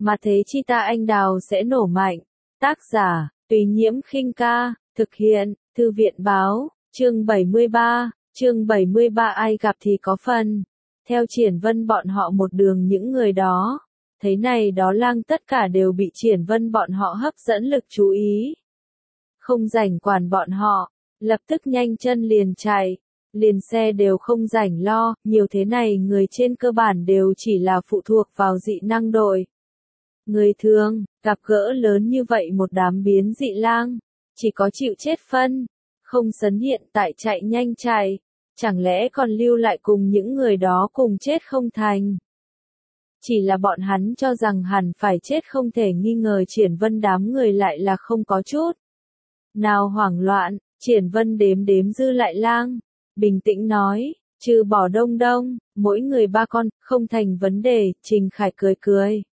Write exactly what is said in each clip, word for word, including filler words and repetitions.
mà thế chi ta anh đào sẽ nổ mạnh. Tác giả, Tùy Nhiễm Khinh Ca, thực hiện, Thư viện Báo, chương bảy mươi ba, chương bảy mươi ba ai gặp thì có phần. Theo Triển Vân bọn họ một đường những người đó, thấy này đó lang tất cả đều bị Triển Vân bọn họ hấp dẫn lực chú ý. Không rảnh quản bọn họ, lập tức nhanh chân liền chạy, liền xe đều không rảnh lo, nhiều thế này người trên cơ bản đều chỉ là phụ thuộc vào dị năng đội. Người thường, gặp gỡ lớn như vậy một đám biến dị lang, chỉ có chịu chết phân, không sấn hiện tại chạy nhanh chạy, chẳng lẽ còn lưu lại cùng những người đó cùng chết không thành. Chỉ là bọn hắn cho rằng hẳn phải chết không thể nghi ngờ. Triển Vân đám người lại là không có chút nào hoảng loạn. Triển Vân đếm đếm dư lại lang, bình tĩnh nói, trừ bỏ Đông Đông, mỗi người ba con, không thành vấn đề. Trình Khải cười cười.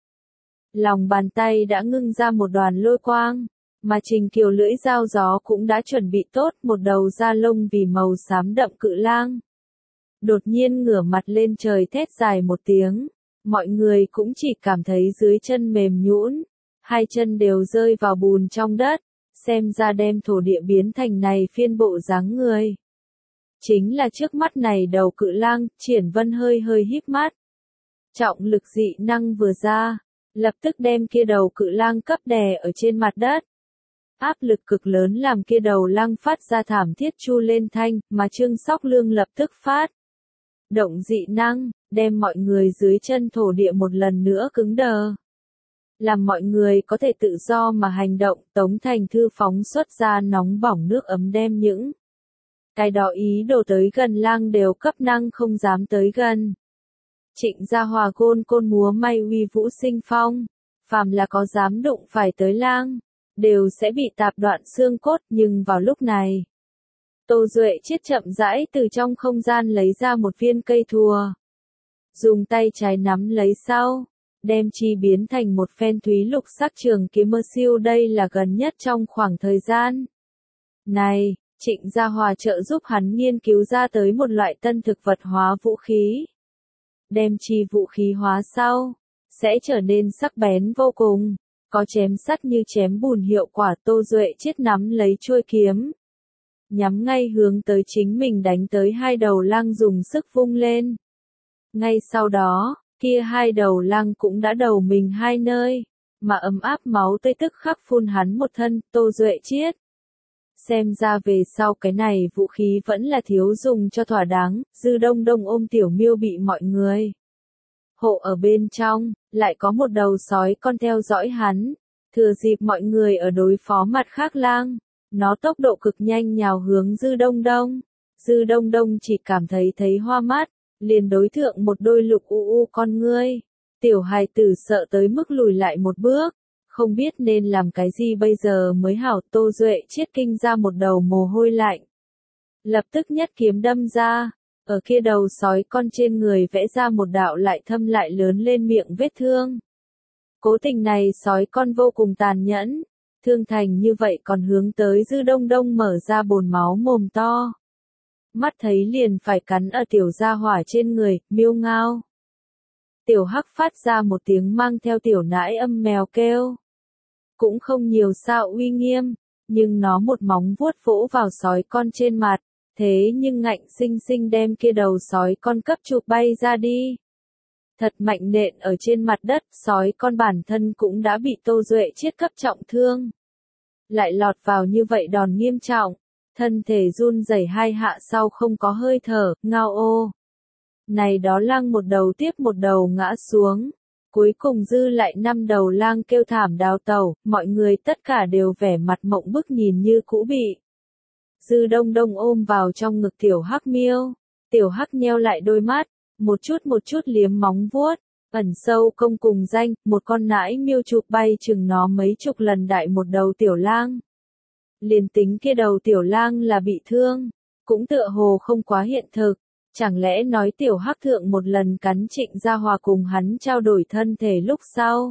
Lòng bàn tay đã ngưng ra một đoàn lôi quang, mà Trình Kiều lưỡi dao gió cũng đã chuẩn bị tốt một đầu da lông vì màu xám đậm cự lang. Đột nhiên ngửa mặt lên trời thét dài một tiếng, mọi người cũng chỉ cảm thấy dưới chân mềm nhũn, hai chân đều rơi vào bùn trong đất, xem ra đem thổ địa biến thành này phiên bộ dáng người. Chính là trước mắt này đầu cự lang. Triển Vân hơi hơi híp mắt. Trọng lực dị năng vừa ra, lập tức đem kia đầu cự lang cấp đè ở trên mặt đất. Áp lực cực lớn làm kia đầu lang phát ra thảm thiết chu lên thanh, mà Trương Sóc Lương lập tức phát động dị năng, đem mọi người dưới chân thổ địa một lần nữa cứng đờ. Làm mọi người có thể tự do mà hành động. Tống Thành Thư phóng xuất ra nóng bỏng nước ấm đem những cái đó ý đồ tới gần lang đều cấp năng không dám tới gần. Trịnh Gia Hòa gôn côn múa may uy vũ sinh phong, phàm là có dám đụng phải tới lang, đều sẽ bị tạp đoạn xương cốt. Nhưng vào lúc này, Tô Duệ Chiết chậm rãi từ trong không gian lấy ra một viên cây thùa, dùng tay trái nắm lấy sau, đem chi biến thành một phen thúy lục sắc trường kiếm mơ siêu. Đây là gần nhất trong khoảng thời gian này, Trịnh Gia Hòa trợ giúp hắn nghiên cứu ra tới một loại tân thực vật hóa vũ khí. Đem chi vũ khí hóa sau, sẽ trở nên sắc bén vô cùng, có chém sắt như chém bùn hiệu quả. Tô Duệ Chiết nắm lấy chuôi kiếm, nhắm ngay hướng tới chính mình đánh tới hai đầu lang dùng sức vung lên. Ngay sau đó, kia hai đầu lang cũng đã đầu mình hai nơi, mà ấm áp máu tươi tức khắc phun hắn một thân. Tô Duệ Chiết xem ra về sau cái này vũ khí vẫn là thiếu dùng cho thỏa đáng. Dư Đông Đông ôm Tiểu Miêu bị mọi người hộ ở bên trong, lại có một đầu sói con theo dõi hắn. Thừa dịp mọi người ở đối phó mặt khác lang, nó tốc độ cực nhanh nhào hướng Dư Đông Đông. Dư Đông Đông chỉ cảm thấy thấy hoa mắt, liền đối thượng một đôi lục u u con ngươi. Tiểu hài tử sợ tới mức lùi lại một bước, không biết nên làm cái gì bây giờ mới hảo. Tô Duệ Chiết kinh ra một đầu mồ hôi lạnh, lập tức nhất kiếm đâm ra, ở kia đầu sói con trên người vẽ ra một đạo lại thâm lại lớn lên miệng vết thương. Cố tình này sói con vô cùng tàn nhẫn, thương thành như vậy còn hướng tới Dư Đông Đông mở ra bồn máu mồm to. Mắt thấy liền phải cắn ở Tiểu Gia Hỏa trên người. Miêu ngao. Tiểu Hắc phát ra một tiếng mang theo tiểu nãi âm mèo kêu. Cũng không nhiều sao uy nghiêm, nhưng nó một móng vuốt vỗ vào sói con trên mặt, thế nhưng ngạnh sinh sinh đem kia đầu sói con cấp chụp bay ra đi. Thật mạnh nện ở trên mặt đất. Sói con bản thân cũng đã bị Tô Duệ Chiết cấp trọng thương, lại lọt vào như vậy đòn nghiêm trọng, thân thể run rẩy hai hạ sau không có hơi thở. Ngao ô. Này đó lang một đầu tiếp một đầu ngã xuống, cuối cùng dư lại năm đầu lang kêu thảm đào tẩu. Mọi người tất cả đều vẻ mặt mộng bức nhìn như cũ bị Dư Đông Đông ôm vào trong ngực Tiểu Hắc Miêu. Tiểu Hắc nheo lại đôi mắt, một chút một chút liếm móng vuốt, ẩn sâu công cùng danh. Một con nãi miêu chụp bay chừng nó mấy chục lần đại một đầu tiểu lang. Liền tính kia đầu tiểu lang là bị thương, cũng tựa hồ không quá hiện thực. Chẳng lẽ nói Tiểu Hắc thượng một lần cắn Trịnh Gia Hòa cùng hắn trao đổi thân thể lúc sau,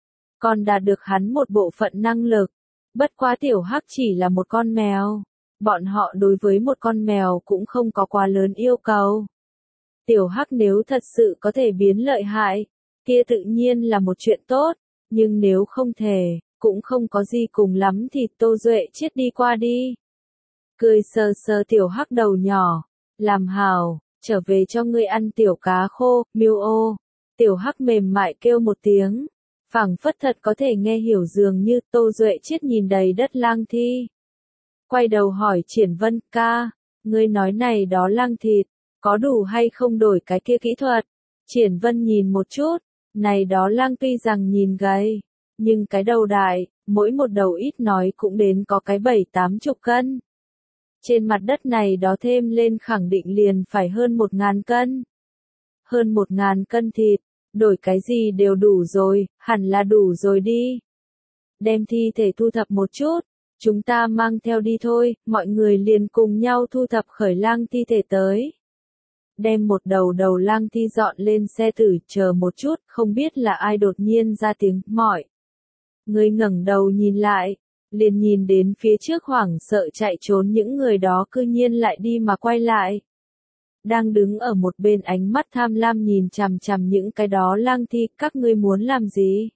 còn đạt được hắn một bộ phận năng lực. Bất quá Tiểu Hắc chỉ là một con mèo, bọn họ đối với một con mèo cũng không có quá lớn yêu cầu. Tiểu Hắc nếu thật sự có thể biến lợi hại, kia tự nhiên là một chuyện tốt, nhưng nếu không thể, cũng không có gì cùng lắm thì Tô Duệ Chiết đi qua đi. Cười sờ sờ tiểu hắc đầu nhỏ, làm hào, trở về cho ngươi ăn tiểu cá khô, miêu ô. Tiểu hắc mềm mại kêu một tiếng, phảng phất thật có thể nghe hiểu dường như Tô Duệ Chiết nhìn đầy đất lang thi. Quay đầu hỏi Triển Vân ca, ngươi nói này đó lang thịt, có đủ hay không đổi cái kia kỹ thuật? Triển Vân nhìn một chút, này đó lang tuy rằng nhìn gầy, nhưng cái đầu đại, mỗi một đầu ít nói cũng đến có cái bảy tám chục cân. Trên mặt đất này đó thêm lên khẳng định liền phải hơn một ngàn cân. Hơn một ngàn cân thịt, đổi cái gì đều đủ rồi, hẳn là đủ rồi đi. Đem thi thể thu thập một chút, chúng ta mang theo đi thôi, mọi người liền cùng nhau thu thập khởi lang thi thể tới. Đem một đầu đầu lang thi dọn lên xe tử, chờ một chút, không biết là ai đột nhiên ra tiếng, mọi. Người ngẩng đầu nhìn lại, liền nhìn đến phía trước hoảng sợ chạy trốn những người đó cư nhiên lại đi mà quay lại. Đang đứng ở một bên ánh mắt tham lam nhìn chằm chằm những cái đó lang thi, các ngươi muốn làm gì?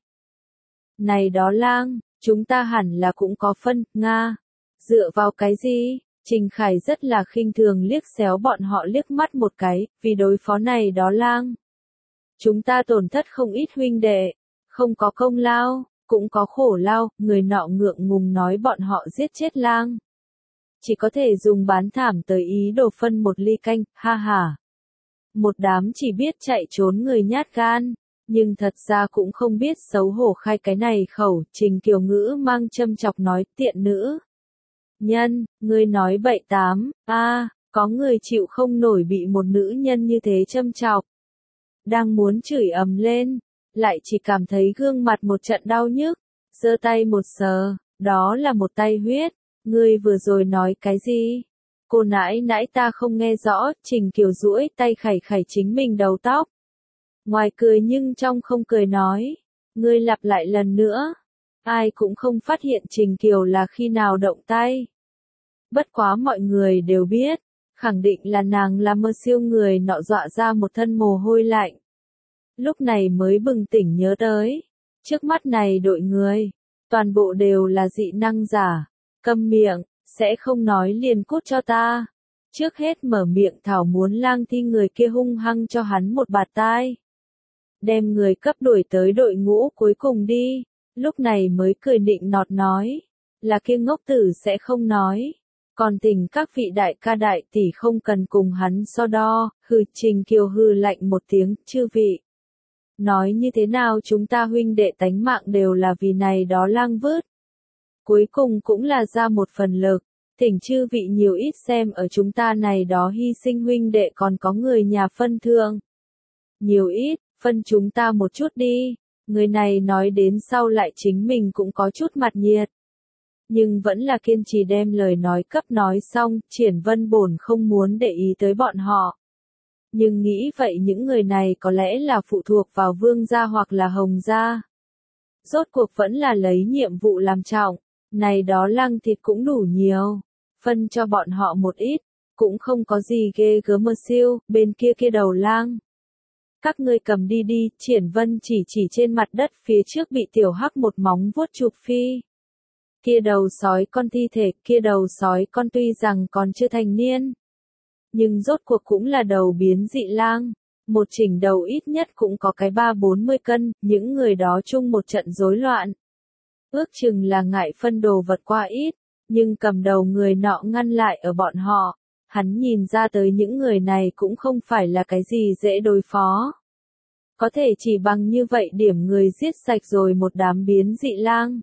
Này đó lang, chúng ta hẳn là cũng có phân, Nga. Dựa vào cái gì? Trình Khải rất là khinh thường liếc xéo bọn họ liếc mắt một cái, vì đối phó này đó lang. Chúng ta tổn thất không ít huynh đệ, không có công lao, cũng có khổ lao, người nọ ngượng ngùng nói bọn họ giết chết lang. Chỉ có thể dùng bán thảm tới ý đồ phân một ly canh, ha ha. Một đám chỉ biết chạy trốn người nhát gan, nhưng thật ra cũng không biết xấu hổ khai cái này khẩu, Trình Kiều Ngữ mang châm chọc nói tiện nữ. Nhân, ngươi nói bậy tám, a, à, có người chịu không nổi bị một nữ nhân như thế châm chọc. Đang muốn chửi ầm lên, lại chỉ cảm thấy gương mặt một trận đau nhức, giơ tay một sờ, đó là một tay huyết. Ngươi vừa rồi nói cái gì? Cô nãi nãi ta không nghe rõ, Trình Kiều duỗi tay khẩy khẩy chính mình đầu tóc. Ngoài cười nhưng trong không cười nói. Ngươi lặp lại lần nữa. Ai cũng không phát hiện Trình Kiều là khi nào động tay. Bất quá mọi người đều biết, khẳng định là nàng là mơ siêu người nọ dọa ra một thân mồ hôi lạnh. Lúc này mới bừng tỉnh nhớ tới. Trước mắt này đội người, toàn bộ đều là dị năng giả. Câm miệng, sẽ không nói liền cút cho ta. Trước hết mở miệng thảo muốn lang thi người kia hung hăng cho hắn một bạt tai. Đem người cấp đuổi tới đội ngũ cuối cùng đi. Lúc này mới cười nịnh nọt nói. Là kia ngốc tử sẽ không nói. Còn tình các vị đại ca đại tỷ không cần cùng hắn so đo. Hừ, Trình Kiều hừ lạnh một tiếng, chư vị. Nói như thế nào chúng ta huynh đệ tánh mạng đều là vì này đó lang vứt. Cuối cùng cũng là ra một phần lực, thỉnh chư vị nhiều ít xem ở chúng ta này đó hy sinh huynh đệ còn có người nhà phân thương. Nhiều ít, phân chúng ta một chút đi, người này nói đến sau lại chính mình cũng có chút mặt nhiệt. Nhưng vẫn là kiên trì đem lời nói cấp nói xong, Triển Vân bổn không muốn để ý tới bọn họ. Nhưng nghĩ vậy những người này có lẽ là phụ thuộc vào Vương gia hoặc là Hồng gia. Rốt cuộc vẫn là lấy nhiệm vụ làm trọng. Này đó lang thịt cũng đủ nhiều, phân cho bọn họ một ít, cũng không có gì ghê gớm mơ siêu, bên kia kia đầu lang. Các ngươi cầm đi đi, Triển Vân chỉ chỉ trên mặt đất phía trước bị tiểu hắc một móng vuốt chụp phi. Kia đầu sói con thi thể, kia đầu sói con tuy rằng còn chưa thành niên, nhưng rốt cuộc cũng là đầu biến dị lang. Một chỉnh đầu ít nhất cũng có cái ba bốn mươi cân, những người đó chung một trận rối loạn. Ước chừng là ngại phân đồ vật qua ít, nhưng cầm đầu người nọ ngăn lại ở bọn họ. Hắn nhìn ra tới những người này cũng không phải là cái gì dễ đối phó. Có thể chỉ bằng như vậy điểm người giết sạch rồi một đám biến dị lang.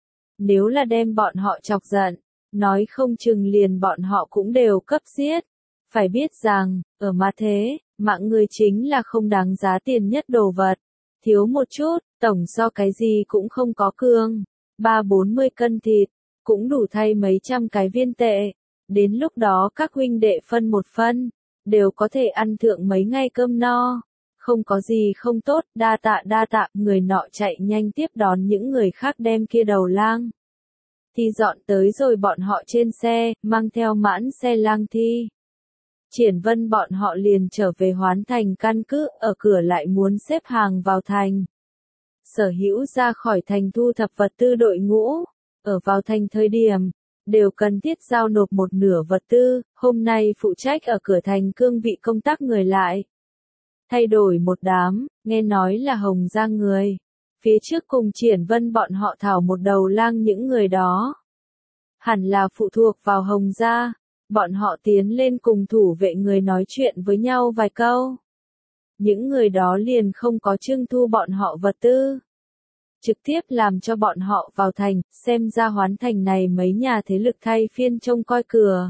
Nếu là đem bọn họ chọc giận, nói không chừng liền bọn họ cũng đều cấp giết. Phải biết rằng, ở ma thế, mạng người chính là không đáng giá tiền nhất đồ vật. Thiếu một chút, tổng so cái gì cũng không có cương. Ba bốn mươi cân thịt, cũng đủ thay mấy trăm cái viên tệ. Đến lúc đó các huynh đệ phân một phân, đều có thể ăn thượng mấy ngày cơm no. Không có gì không tốt, đa tạ đa tạ, người nọ chạy nhanh tiếp đón những người khác đem kia đầu lang. Thì dọn tới rồi bọn họ trên xe, mang theo mãn xe lang thi. Triển Vân bọn họ liền trở về Hoán Thành căn cứ, ở cửa lại muốn xếp hàng vào thành. sở hữu ra khỏi thành thu thập vật tư đội ngũ, ở vào thành thời điểm, đều cần thiết giao nộp một nửa vật tư, hôm nay phụ trách ở cửa thành cương vị công tác người lại. Thay đổi một đám, nghe nói là Hồng gia người. Phía trước cùng Triển Vân bọn họ thảo một đầu lang những người đó. Hẳn là phụ thuộc vào Hồng gia, bọn họ tiến lên cùng thủ vệ người nói chuyện với nhau vài câu. Những người đó liền không có trưng thu bọn họ vật tư. Trực tiếp làm cho bọn họ vào thành, xem ra Hoán thành này mấy nhà thế lực thay phiên trông coi cửa.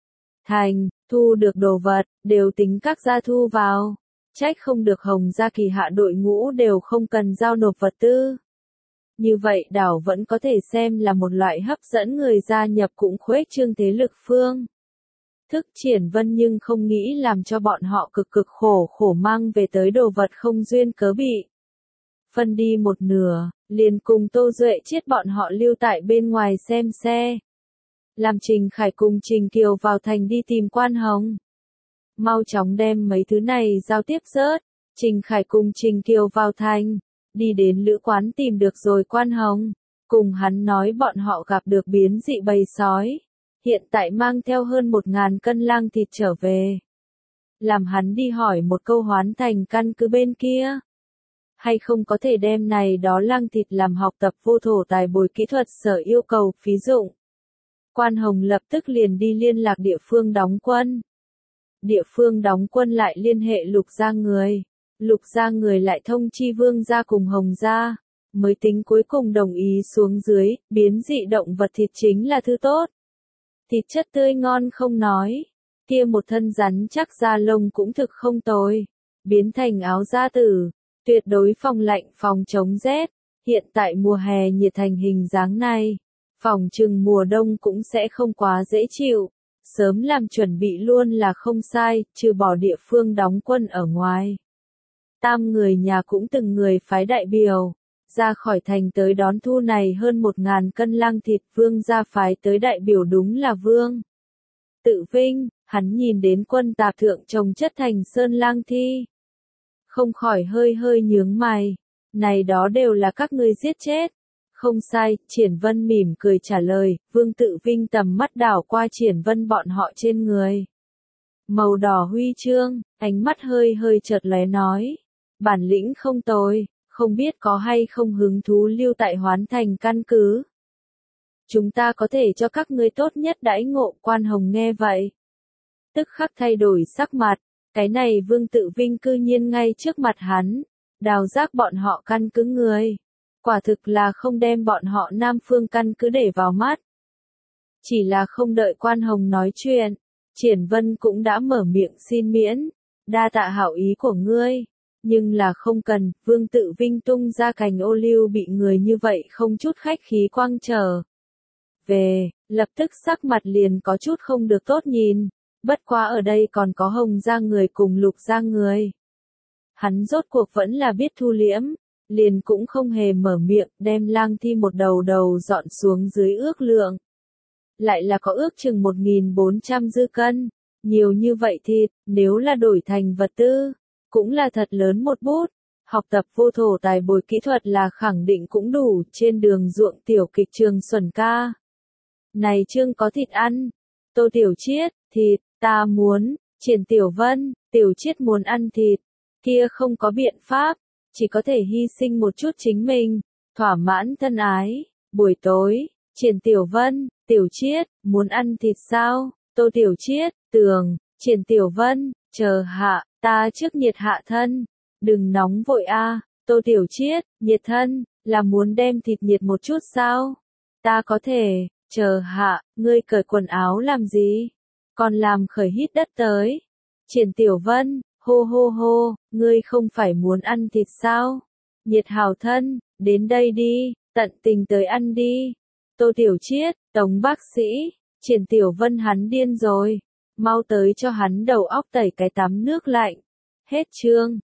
Thành, thu được đồ vật, đều tính các gia thu vào. Trách không được Hồng gia kỳ hạ đội ngũ đều không cần giao nộp vật tư. Như vậy đảo vẫn có thể xem là một loại hấp dẫn người gia nhập cũng khuếch trương thế lực phương. Thức Triển Vân nhưng không nghĩ làm cho bọn họ cực cực khổ khổ mang về tới đồ vật không duyên cớ bị. Phân đi một nửa, liền cùng Tô Duệ Chiết bọn họ lưu tại bên ngoài xem xe. Làm Trình Khải cùng Trình Kiều vào thành đi tìm Quan Hồng. Mau chóng đem mấy thứ này giao tiếp rớt. Trình Khải cùng Trình Kiều vào thành, đi đến lữ quán tìm được rồi Quan Hồng. Cùng hắn nói bọn họ gặp được biến dị bầy sói. Hiện tại mang theo hơn một ngàn cân lang thịt trở về. Làm hắn đi hỏi một câu Hoán thành căn cứ bên kia. Hay không có thể đem này đó lang thịt làm học tập vô thổ tài bồi kỹ thuật sở yêu cầu phí dụng. Quan Hồng lập tức liền đi liên lạc địa phương đóng quân. Địa phương đóng quân lại liên hệ Lục gia người. Lục gia người lại thông chi Vương gia cùng Hồng gia. Mới tính cuối cùng đồng ý xuống dưới, biến dị động vật thịt chính là thứ tốt. Thịt chất tươi ngon không nói. Kia một thân rắn chắc da lông cũng thực không tồi. Biến thành áo da tử. Tuyệt đối phòng lạnh phòng chống rét. Hiện tại mùa hè nhiệt thành hình dáng này. Phòng chừng mùa đông cũng sẽ không quá dễ chịu. Sớm làm chuẩn bị luôn là không sai, trừ bỏ địa phương đóng quân ở ngoài. Tam người nhà cũng từng người phái đại biểu. Ra khỏi thành tới đón thu này hơn một ngàn cân lang thịt. Vương gia phái tới đại biểu đúng là Vương Tự Vinh. Hắn nhìn đến quân tạp thượng trồng chất thành sơn lang thi. Không khỏi hơi hơi nhướng mày. Này đó đều là các ngươi giết chết. Không sai, Triển Vân mỉm cười trả lời, Vương Tự Vinh tầm mắt đảo qua Triển Vân bọn họ trên người. Màu đỏ huy chương, ánh mắt hơi hơi chợt lóe nói. Bản lĩnh không tồi, không biết có hay không hứng thú lưu tại Hoán thành căn cứ. Chúng ta có thể cho các ngươi tốt nhất đãi ngộ. Quan Hồng nghe vậy. Tức khắc thay đổi sắc mặt. Cái này Vương Tự Vinh cư nhiên ngay trước mặt hắn, đào rác bọn họ căn cứ người. Quả thực là không đem bọn họ Nam Phương căn cứ để vào mắt. Chỉ là không đợi Quan Hồng nói chuyện, Triển Vân cũng đã mở miệng xin miễn, đa tạ hảo ý của ngươi. Nhưng là không cần, Vương Tự Vinh tung ra cành ô liu bị người như vậy không chút khách khí quăng trở về, lập tức sắc mặt liền có chút không được tốt nhìn. Bất quá ở đây còn có Hồng gia người cùng Lục gia người. Hắn rốt cuộc vẫn là biết thu liễm, liền cũng không hề mở miệng, đem lang thi một đầu đầu dọn xuống dưới ước lượng. Lại là có ước chừng một nghìn bốn trăm dư cân, nhiều như vậy thịt, nếu là đổi thành vật tư, cũng là thật lớn một bút. Học tập vô thổ tài bồi kỹ thuật là khẳng định cũng đủ, trên đường ruộng tiểu kịch trường Xuẩn ca. Này chương có thịt ăn, Tô Tiểu Chiết, thịt. Ta muốn, Triển Tiểu Vân, Tiểu Chiết muốn ăn thịt, kia không có biện pháp, chỉ có thể hy sinh một chút chính mình, thỏa mãn thân ái. Buổi tối, Triển Tiểu Vân, Tiểu Chiết, muốn ăn thịt sao? Tô Tiểu Chiết, Tường, Triển Tiểu Vân, chờ hạ, ta trước nhiệt hạ thân, đừng nóng vội a. Tô Tiểu Chiết, nhiệt thân, là muốn đem thịt nhiệt một chút sao? Ta có thể, chờ hạ, ngươi cởi quần áo làm gì? Còn làm khởi hít đất tới. Triển Tiểu Vân, hô hô hô, ngươi không phải muốn ăn thịt sao? Nhiệt hào thân, đến đây đi, tận tình tới ăn đi. Tô Tiểu Chiết, Tống bác sĩ, Triển Tiểu Vân hắn điên rồi. Mau tới cho hắn đầu óc tẩy cái tắm nước lạnh. Hết chương.